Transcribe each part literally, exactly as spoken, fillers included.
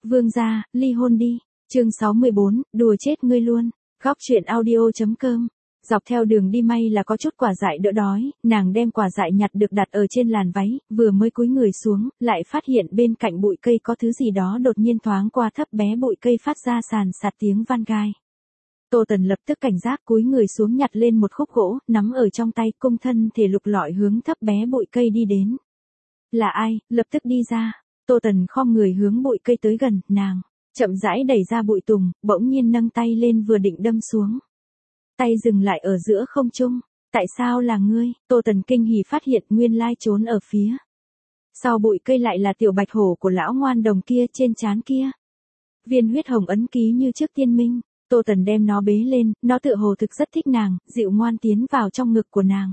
Vương gia, ly hôn đi. Chương sáu mươi bốn, đùa chết ngươi luôn. Góc truyện audio.com. Dọc theo đường đi may là có chút quả dại đỡ đói, nàng đem quả dại nhặt được đặt ở trên làn váy, vừa mới cúi người xuống, lại phát hiện bên cạnh bụi cây có thứ gì đó đột nhiên thoáng qua thấp bé bụi cây phát ra sàn sạt tiếng van gai. Tô Tần lập tức cảnh giác cúi người xuống nhặt lên một khúc gỗ, nắm ở trong tay, cung thân thể lục lọi hướng thấp bé bụi cây đi đến. Là ai, lập tức đi ra. Tô Tần khom người hướng bụi cây tới gần, nàng chậm rãi đẩy ra bụi tùng, bỗng nhiên nâng tay lên vừa định đâm xuống. Tay dừng lại ở giữa không trung. Tại sao là ngươi? Tô Tần kinh hỉ phát hiện nguyên lai trốn ở phía sau bụi cây lại là tiểu bạch hổ của lão ngoan đồng kia, trên trán kia viên huyết hồng ấn ký như trước tiên minh. Tô Tần đem nó bế lên, nó tựa hồ thực rất thích nàng, dịu ngoan tiến vào trong ngực của nàng.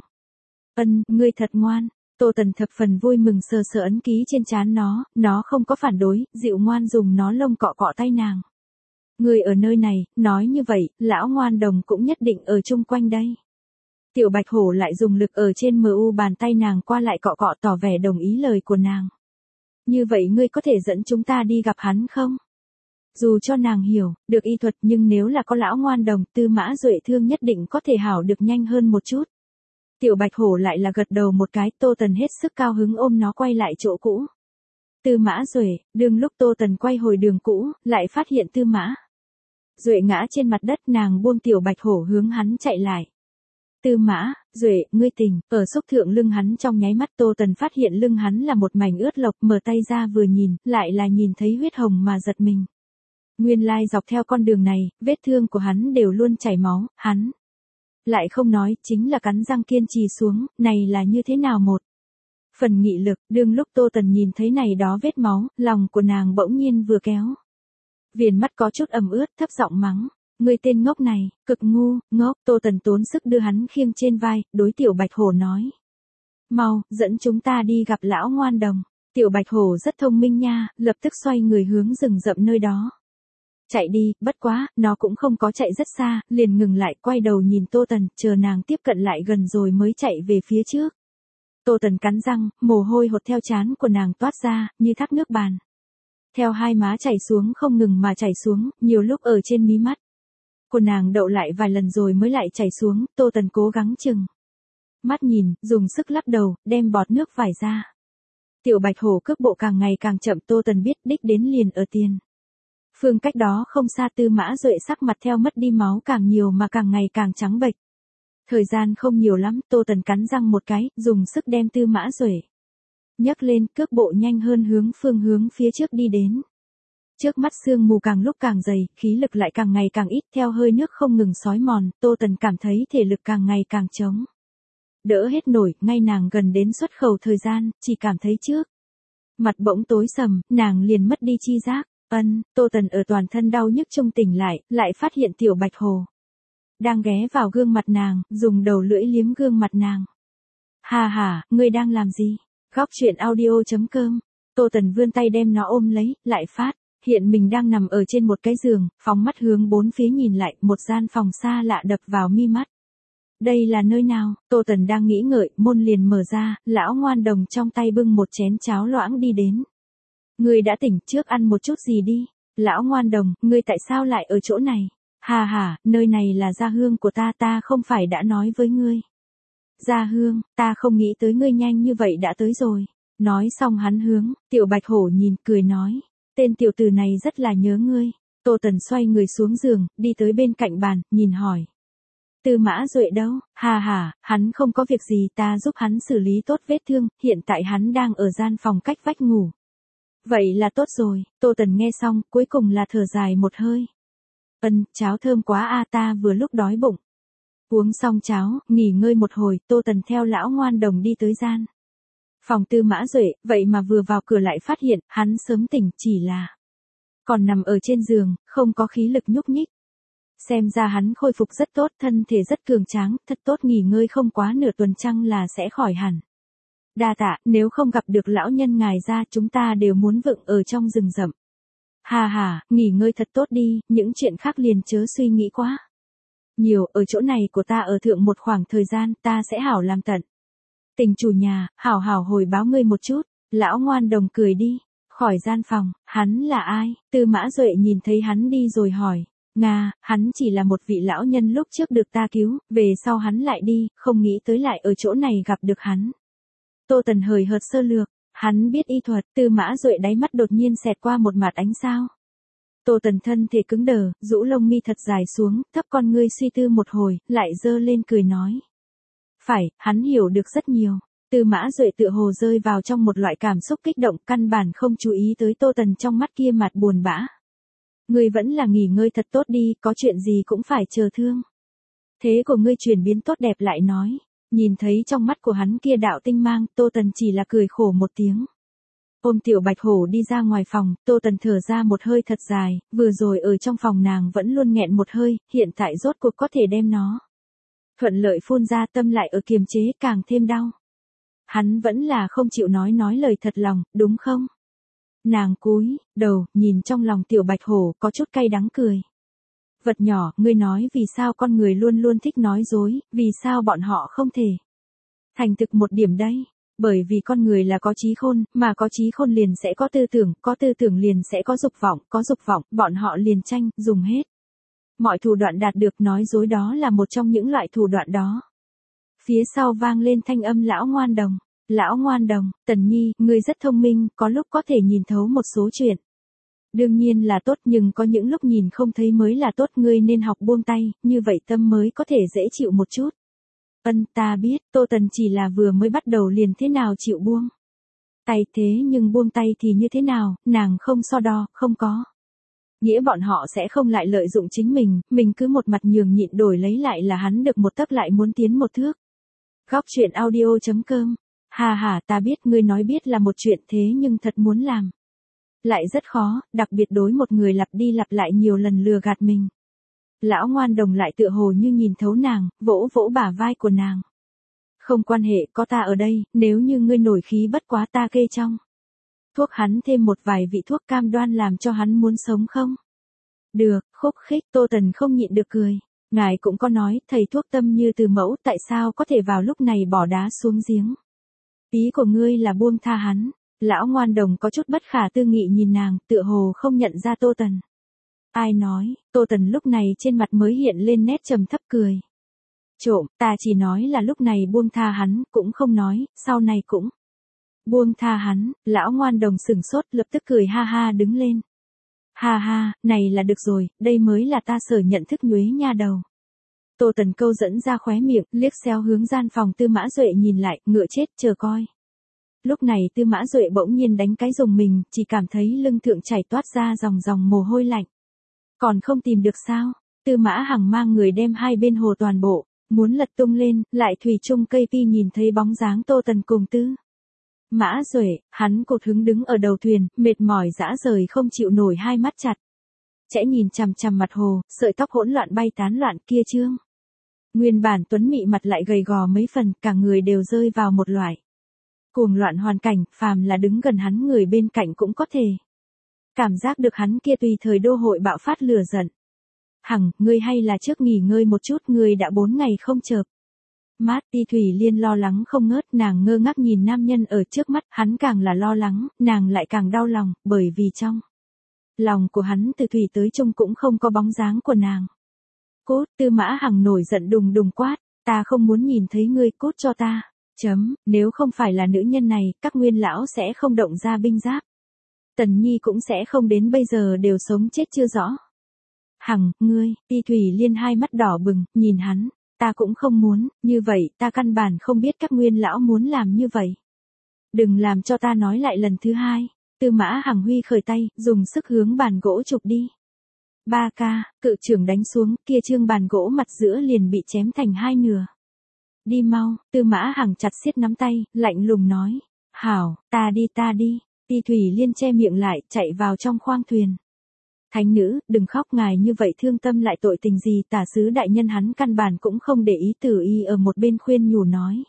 Ân, ngươi thật ngoan. Tô Tần thập phần vui mừng sờ sờ ấn ký trên trán nó, nó không có phản đối, dịu ngoan dùng nó lông cọ cọ tay nàng. Ngươi ở nơi này, nói như vậy, lão ngoan đồng cũng nhất định ở chung quanh đây. Tiểu bạch hổ lại dùng lực ở trên mờ u bàn tay nàng qua lại cọ cọ tỏ vẻ đồng ý lời của nàng. Như vậy ngươi có thể dẫn chúng ta đi gặp hắn không? Dù cho nàng hiểu được y thuật, nhưng nếu là có lão ngoan đồng, Tư Mã Duệ thương nhất định có thể hảo được nhanh hơn một chút. Tiểu bạch hổ lại là gật đầu một cái. Tô Tần hết sức cao hứng ôm nó quay lại chỗ cũ. Tư Mã Duệ, đương lúc Tô Tần quay hồi đường cũ, lại phát hiện Tư Mã Duệ ngã trên mặt đất, nàng buông tiểu bạch hổ hướng hắn chạy lại. Tư Mã Duệ, ngươi tỉnh. Ở xúc thượng lưng hắn trong nháy mắt, Tô Tần phát hiện lưng hắn là một mảnh ướt lộc, mở tay ra vừa nhìn, lại là nhìn thấy huyết hồng mà giật mình. Nguyên lai dọc theo con đường này, vết thương của hắn đều luôn chảy máu, hắn lại không nói, chính là cắn răng kiên trì xuống, này là như thế nào một phần nghị lực. Đương lúc Tô Tần nhìn thấy này đó vết máu, lòng của nàng bỗng nhiên vừa kéo. Viền mắt có chút ẩm ướt, thấp giọng mắng, ngươi tên ngốc này, cực ngu, ngốc. Tô Tần tốn sức đưa hắn khiêng trên vai, đối tiểu bạch hổ nói. Mau, dẫn chúng ta đi gặp lão ngoan đồng. Tiểu bạch hổ rất thông minh nha, lập tức xoay người hướng rừng rậm nơi đó chạy đi, bất quá, nó cũng không có chạy rất xa, liền ngừng lại, quay đầu nhìn Tô Tần, chờ nàng tiếp cận lại gần rồi mới chạy về phía trước. Tô Tần cắn răng, mồ hôi hột theo trán của nàng toát ra, như thác nước bàn. Theo hai má chảy xuống không ngừng mà chảy xuống, nhiều lúc ở trên mí mắt của nàng đậu lại vài lần rồi mới lại chảy xuống. Tô Tần cố gắng chừng mắt nhìn, dùng sức lắc đầu, đem bọt nước vải ra. Tiểu bạch hổ cước bộ càng ngày càng chậm. Tô Tần biết đích đến liền ở tiền phương cách đó không xa. Tư Mã Duệ sắc mặt theo mất đi máu càng nhiều mà càng ngày càng trắng bệch. Thời gian không nhiều lắm, Tô Tần cắn răng một cái, dùng sức đem Tư Mã Duệ nhấc lên, cước bộ nhanh hơn hướng phương hướng phía trước đi đến. Trước mắt sương mù càng lúc càng dày, khí lực lại càng ngày càng ít, theo hơi nước không ngừng xói mòn, Tô Tần cảm thấy thể lực càng ngày càng trống đỡ hết nổi. Ngay nàng gần đến xuất khẩu thời gian, chỉ cảm thấy trước mặt bỗng tối sầm, nàng liền mất đi chi giác. Ân, Tô Tần ở toàn thân đau nhức trung tỉnh lại, lại phát hiện tiểu bạch hồ đang ghé vào gương mặt nàng, dùng đầu lưỡi liếm gương mặt nàng. Hà hà, ngươi đang làm gì? Góc truyện audio.com. Tô Tần vươn tay đem nó ôm lấy, lại phát hiện mình đang nằm ở trên một cái giường, phóng mắt hướng bốn phía nhìn lại, một gian phòng xa lạ đập vào mi mắt. Đây là nơi nào? Tô Tần đang nghĩ ngợi, môn liền mở ra, lão ngoan đồng trong tay bưng một chén cháo loãng đi đến. Ngươi đã tỉnh, trước ăn một chút gì đi. Lão ngoan đồng, ngươi tại sao lại ở chỗ này? Hà hà, nơi này là gia hương của ta, ta không phải đã nói với ngươi. Gia hương, ta không nghĩ tới ngươi nhanh như vậy đã tới rồi. Nói xong hắn hướng tiểu bạch hổ nhìn, cười nói. Tên tiểu tử này rất là nhớ ngươi. Tô Tần xoay người xuống giường, đi tới bên cạnh bàn, nhìn hỏi. Tư Mã Duệ đâu? Hà hà, hắn không có việc gì, ta giúp hắn xử lý tốt vết thương, hiện tại hắn đang ở gian phòng cách vách ngủ. Vậy là tốt rồi. Tô Tần nghe xong, cuối cùng là thở dài một hơi. Ân, cháo thơm quá a, ta vừa lúc đói bụng. Uống xong cháo, nghỉ ngơi một hồi, Tô Tần theo lão ngoan đồng đi tới gian phòng Tư Mã Duệ, vậy mà vừa vào cửa lại phát hiện, hắn sớm tỉnh, chỉ là còn nằm ở trên giường, không có khí lực nhúc nhích. Xem ra hắn khôi phục rất tốt, thân thể rất cường tráng, thật tốt, nghỉ ngơi không quá nửa tuần chăng là sẽ khỏi hẳn. Đa tạ, nếu không gặp được lão nhân ngài ra, chúng ta đều muốn vựng ở trong rừng rậm. Hà hà, nghỉ ngơi thật tốt đi, những chuyện khác liền chớ suy nghĩ quá nhiều, ở chỗ này của ta ở thượng một khoảng thời gian, ta sẽ hảo làm tận tình chủ nhà, hảo hảo hồi báo ngươi một chút. Lão ngoan đồng cười đi, khỏi gian phòng, hắn là ai? Tư Mã Duệ nhìn thấy hắn đi rồi hỏi. Nga, hắn chỉ là một vị lão nhân lúc trước được ta cứu, về sau hắn lại đi, không nghĩ tới lại ở chỗ này gặp được hắn. Tô Tần hời hợt sơ lược, hắn biết y thuật. Tư Mã Duệ đáy mắt đột nhiên xẹt qua một mạt ánh sao. Tô Tần thân thể cứng đờ, rũ lông mi thật dài xuống, thấp con ngươi suy tư một hồi, lại giơ lên cười nói. Phải, hắn hiểu được rất nhiều. Tư Mã Duệ tựa hồ rơi vào trong một loại cảm xúc kích động, căn bản không chú ý tới Tô Tần trong mắt kia mặt buồn bã. Ngươi vẫn là nghỉ ngơi thật tốt đi, có chuyện gì cũng phải chờ thương. Thế của ngươi chuyển biến tốt đẹp lại nói. Nhìn thấy trong mắt của hắn kia đạo tinh mang, Tô Tần chỉ là cười khổ một tiếng. Ôm tiểu bạch hổ đi ra ngoài phòng, Tô Tần thở ra một hơi thật dài, vừa rồi ở trong phòng nàng vẫn luôn nghẹn một hơi, hiện tại rốt cuộc có thể đem nó. Thuận lợi phun ra, tâm lại ở kiềm chế càng thêm đau. Hắn vẫn là không chịu nói nói lời thật lòng, đúng không? Nàng cúi đầu, nhìn trong lòng tiểu bạch hổ có chút cay đắng cười. Vật nhỏ, ngươi nói vì sao con người luôn luôn thích nói dối, vì sao bọn họ không thể thành thực một điểm đây? Bởi vì con người là có trí khôn, mà có trí khôn liền sẽ có tư tưởng, có tư tưởng liền sẽ có dục vọng, có dục vọng, bọn họ liền tranh, dùng hết mọi thủ đoạn đạt được, nói dối đó là một trong những loại thủ đoạn đó. Phía sau vang lên thanh âm lão ngoan đồng. Lão ngoan đồng, Tần Nhi, ngươi rất thông minh, có lúc có thể nhìn thấu một số chuyện. Đương nhiên là tốt, nhưng có những lúc nhìn không thấy mới là tốt, ngươi nên học buông tay, như vậy tâm mới có thể dễ chịu một chút. Ân, ta biết, Tô Tần chỉ là vừa mới bắt đầu liền thế nào chịu buông tay, thế nhưng buông tay thì như thế nào, nàng không so đo, không có nghĩa bọn họ sẽ không lại lợi dụng chính mình, mình cứ một mặt nhường nhịn đổi lấy lại là hắn được một tấc lại muốn tiến một thước. Góc truyện audio chấm com. Hà hà, ta biết ngươi nói biết là một chuyện, thế nhưng thật muốn làm lại rất khó, đặc biệt đối một người lặp đi lặp lại nhiều lần lừa gạt mình. Lão ngoan đồng lại tựa hồ như nhìn thấu nàng, vỗ vỗ bả vai của nàng. Không quan hệ, có ta ở đây, nếu như ngươi nổi khí bất quá ta kê trong thuốc hắn thêm một vài vị thuốc cam đoan làm cho hắn muốn sống không? Được, khúc khích. Tô Tần không nhịn được cười. Ngài cũng có nói, thầy thuốc tâm như từ mẫu, tại sao có thể vào lúc này bỏ đá xuống giếng? Ý của ngươi là buông tha hắn. Lão ngoan đồng có chút bất khả tư nghị nhìn nàng, tựa hồ không nhận ra Tô Tần. Ai nói? Tô Tần lúc này trên mặt mới hiện lên nét trầm thấp cười. Trộm, ta chỉ nói là lúc này buông tha hắn, cũng không nói, sau này cũng buông tha hắn. Lão ngoan đồng sửng sốt, lập tức cười ha ha đứng lên. Ha ha, này là được rồi, đây mới là ta sở nhận thức nhuế nha đầu. Tô Tần câu dẫn ra khóe miệng, liếc xéo hướng gian phòng Tư Mã Duệ nhìn lại, ngựa chết, chờ coi. Lúc này Tư Mã Duệ bỗng nhiên đánh cái rùng mình, chỉ cảm thấy lưng thượng chảy toát ra dòng dòng mồ hôi lạnh. Còn không tìm được sao? Tư Mã Hằng mang người đem hai bên hồ toàn bộ, muốn lật tung lên, lại thủy chung cây pi nhìn thấy bóng dáng Tô Tần cùng Tư Mã Duệ, hắn cột hứng đứng ở đầu thuyền, mệt mỏi dã rời không chịu nổi, hai mắt chặt chẽ nhìn chằm chằm mặt hồ, sợi tóc hỗn loạn bay tán loạn kia trương. Nguyên bản tuấn mị mặt lại gầy gò mấy phần, cả người đều rơi vào một loại cuồng loạn hoàn cảnh, phàm là đứng gần hắn người bên cạnh cũng có thể cảm giác được hắn kia tùy thời đô hội bạo phát lửa giận. Hằng, ngươi hay là trước nghỉ ngơi một chút, ngươi đã bốn ngày không chợp mát. Ti Thủy Liên lo lắng không ngớt, nàng ngơ ngác nhìn nam nhân ở trước mắt, hắn càng là lo lắng, nàng lại càng đau lòng, bởi vì trong lòng của hắn từ thủy tới chung cũng không có bóng dáng của nàng. Cút. Tư Mã Hằng nổi giận đùng đùng quát, ta không muốn nhìn thấy ngươi, cút cho ta. Chấm, nếu không phải là nữ nhân này, các nguyên lão sẽ không động ra binh giáp. Tần Nhi cũng sẽ không đến bây giờ đều sống chết chưa rõ. Hằng, ngươi. Ti Thủy Liên hai mắt đỏ bừng, nhìn hắn. Ta cũng không muốn, như vậy, ta căn bản không biết các nguyên lão muốn làm như vậy. Đừng làm cho ta nói lại lần thứ hai. Tư Mã Hằng huy khởi tay, dùng sức hướng bàn gỗ chụp đi. Ba ca, cự trưởng đánh xuống, kia trương bàn gỗ mặt giữa liền bị chém thành hai nửa. Đi mau. Tư Mã Hằng chặt siết nắm tay, lạnh lùng nói. Hảo, ta đi ta đi. Ti Thủy Liên che miệng lại, chạy vào trong khoang thuyền. Thánh nữ, đừng khóc, ngài như vậy thương tâm lại tội tình gì? Tả sứ đại nhân hắn căn bản cũng không để ý, Tử Y ở một bên khuyên nhủ nói.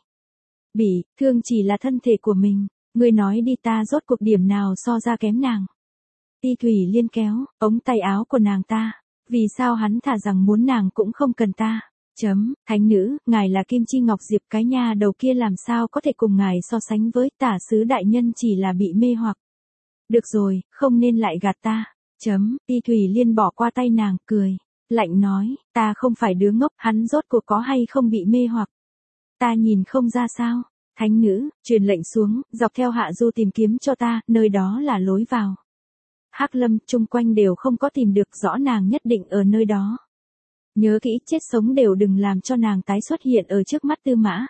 Bỉ, thương chỉ là thân thể của mình, ngươi nói đi, ta rốt cuộc điểm nào so ra kém nàng. Ti Thủy Liên kéo ống tay áo của nàng ta, vì sao hắn thả rằng muốn nàng cũng không cần ta. Chấm, thánh nữ, ngài là Kim Chi Ngọc Diệp, cái nha đầu kia làm sao có thể cùng ngài so sánh với? Tả sứ đại nhân chỉ là bị mê hoặc Được rồi, không nên lại gạt ta. Chấm, Ti Thủy Liên bỏ qua tay nàng, cười. Lạnh nói, ta không phải đứa ngốc, hắn rốt cuộc có hay không bị mê hoặc. Ta nhìn không ra sao. Thánh nữ, truyền lệnh xuống, dọc theo hạ du tìm kiếm cho ta, nơi đó là lối vào. Hắc Lâm, chung quanh đều không có tìm được, rõ nàng nhất định ở nơi đó. Nhớ kỹ, chết sống đều đừng làm cho nàng tái xuất hiện ở trước mắt Tư Mã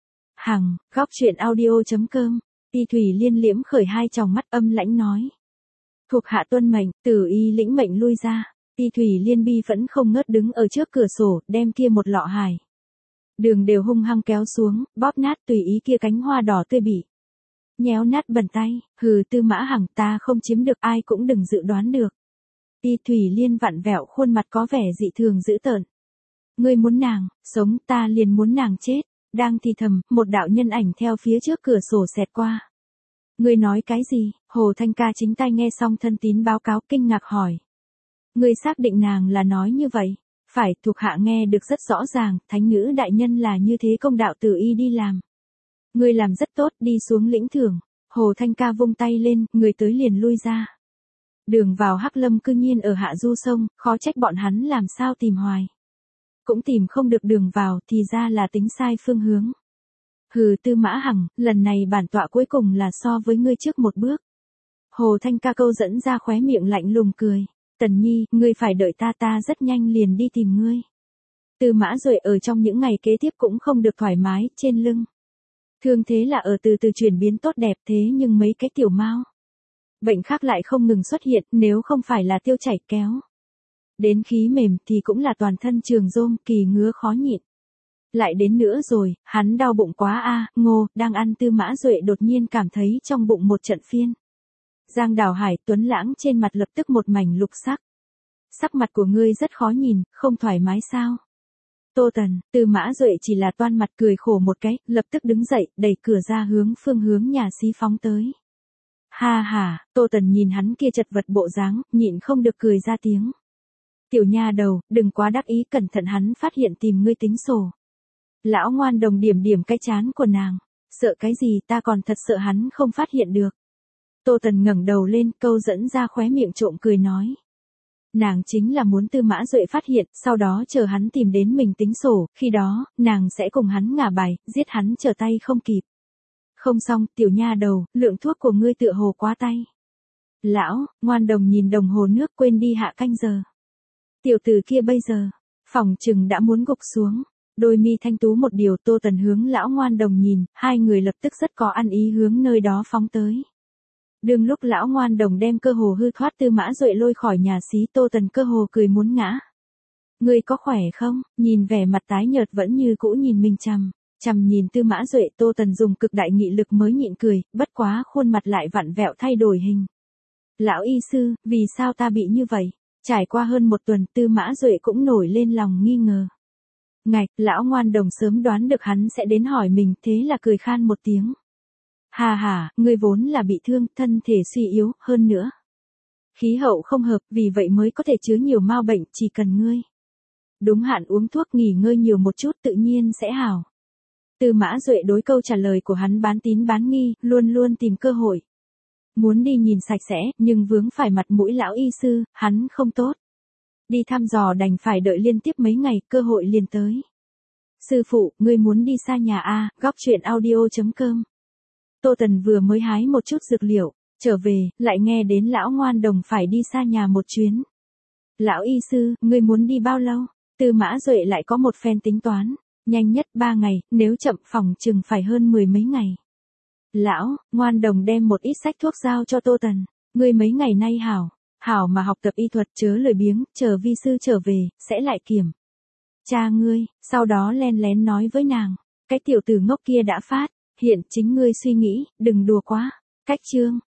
Hằng. Góc truyện audio chấm com. Ti Thủy Liên liễm khởi hai tròng mắt, âm lãnh nói. Thuộc hạ tuân mệnh, Tử Y lĩnh mệnh lui ra. Ti Thủy Liên bi vẫn không ngớt đứng ở trước cửa sổ, đem kia một lọ hải đường đều hung hăng kéo xuống, bóp nát tùy ý kia cánh hoa đỏ tươi bị nhéo nát bẩn tay. Hừ, Tư Mã Hằng, ta không chiếm được, ai cũng đừng dự đoán được. Ti Thủy Liên vặn vẹo khuôn mặt có vẻ dị thường dữ tợn. Ngươi muốn nàng sống, ta liền muốn nàng chết. Đang thì thầm, một đạo nhân ảnh theo phía trước cửa sổ xẹt qua. Ngươi nói cái gì? Hồ Thanh Ca chính tay nghe xong thân tín báo cáo, kinh ngạc hỏi. Ngươi xác định nàng là nói như vậy? Phải, thuộc hạ nghe được rất rõ ràng, thánh nữ đại nhân là như thế, công đạo Tử Y đi làm. Ngươi làm rất tốt, đi xuống lĩnh thưởng. Hồ Thanh Ca vung tay lên, người tới liền lui ra. Đường vào Hắc Lâm cư nhiên ở hạ du sông, khó trách bọn hắn làm sao tìm hoài. Cũng tìm không được đường vào, thì ra là tính sai phương hướng. Hừ, Tư Mã Hằng, lần này bản tọa cuối cùng là so với ngươi trước một bước. Hồ Thanh Ca câu dẫn ra khóe miệng lạnh lùng cười. Tần Nhi, ngươi phải đợi ta, ta rất nhanh liền đi tìm ngươi. Tư Mã Duệ ở trong những ngày kế tiếp cũng không được thoải mái, trên lưng thương thế là ở từ từ chuyển biến tốt đẹp, thế nhưng mấy cái tiểu mao bệnh khác lại không ngừng xuất hiện, nếu không phải là tiêu chảy kéo đến khí mềm thì cũng là toàn thân trường rôm, kỳ ngứa khó nhịn. Lại đến nữa rồi, hắn đau bụng quá a. Ngô, đang ăn Tư Mã Duệ đột nhiên cảm thấy trong bụng một trận phiên. Giang Đào Hải, Tuấn Lãng trên mặt lập tức một mảnh lục sắc. Sắc mặt của ngươi rất khó nhìn, không thoải mái sao? Tô Tần, Tư Mã Duệ chỉ là toan mặt cười khổ một cái, lập tức đứng dậy, đẩy cửa ra hướng phương hướng nhà xí phóng tới. Ha ha, Tô Tần nhìn hắn kia chật vật bộ dáng, nhịn không được cười ra tiếng. Tiểu nha đầu, đừng quá đắc ý, cẩn thận hắn phát hiện tìm ngươi tính sổ. Lão Ngoan Đồng điểm điểm cái chán của nàng. Sợ cái gì, ta còn thật sợ hắn không phát hiện được. Tô Tần ngẩng đầu lên, câu dẫn ra khóe miệng trộm cười nói. Nàng chính là muốn Tư Mã Duệ phát hiện, sau đó chờ hắn tìm đến mình tính sổ, khi đó, nàng sẽ cùng hắn ngả bài, giết hắn trở tay không kịp. Không xong, tiểu nha đầu, lượng thuốc của ngươi tựa hồ quá tay. Lão, Ngoan Đồng nhìn đồng hồ nước, quên đi hạ canh giờ. Tiểu tử kia bây giờ, phỏng chừng đã muốn gục xuống. Đôi mi thanh tú một điều. Tô Tần hướng lão Ngoan Đồng nhìn, hai người lập tức rất có ăn ý hướng nơi đó phóng tới. Đương lúc lão Ngoan Đồng đem cơ hồ hư thoát Tư Mã Duệ lôi khỏi nhà xí, Tô Tần cơ hồ cười muốn ngã. Ngươi có khỏe không? Nhìn vẻ mặt tái nhợt vẫn như cũ nhìn mình chằm chằm nhìn Tư Mã Duệ, Tô Tần dùng cực đại nghị lực mới nhịn cười, bất quá khuôn mặt lại vặn vẹo thay đổi hình. Lão y sư, vì sao ta bị như vậy? Trải qua hơn một tuần, Tư Mã Duệ cũng nổi lên lòng nghi ngờ. Ngạch, lão Ngoan Đồng sớm đoán được hắn sẽ đến hỏi mình, thế là cười khan một tiếng. Hà hà, ngươi vốn là bị thương, thân thể suy yếu, hơn nữa. Khí hậu không hợp, vì vậy mới có thể chứa nhiều mao bệnh, chỉ cần ngươi đúng hạn uống thuốc, nghỉ ngơi nhiều một chút, tự nhiên sẽ hảo. Tư Mã Duệ đối câu trả lời của hắn bán tín bán nghi, luôn luôn tìm cơ hội. Muốn đi nhìn sạch sẽ, nhưng vướng phải mặt mũi lão y sư, hắn không tốt. Đi thăm dò đành phải đợi liên tiếp mấy ngày, cơ hội liền tới. Sư phụ, ngươi muốn đi xa nhà a. Góc truyện audio chấm com. Tô Tần vừa mới hái một chút dược liệu, trở về, lại nghe đến lão Ngoan Đồng phải đi xa nhà một chuyến. Lão y sư, ngươi muốn đi bao lâu? Tư Mã Duệ lại có một phen tính toán, nhanh nhất ba ngày, nếu chậm phòng chừng phải hơn mười mấy ngày. Lão Ngoan Đồng đem một ít sách thuốc giao cho Tô Tần, ngươi mấy ngày nay hảo, hảo mà học tập y thuật, chớ lười biếng, chờ vi sư trở về, sẽ lại kiểm cha ngươi, sau đó len lén nói với nàng, cái tiểu tử ngốc kia đã phát. Hiện chính ngươi suy nghĩ, đừng đùa quá. Cách chương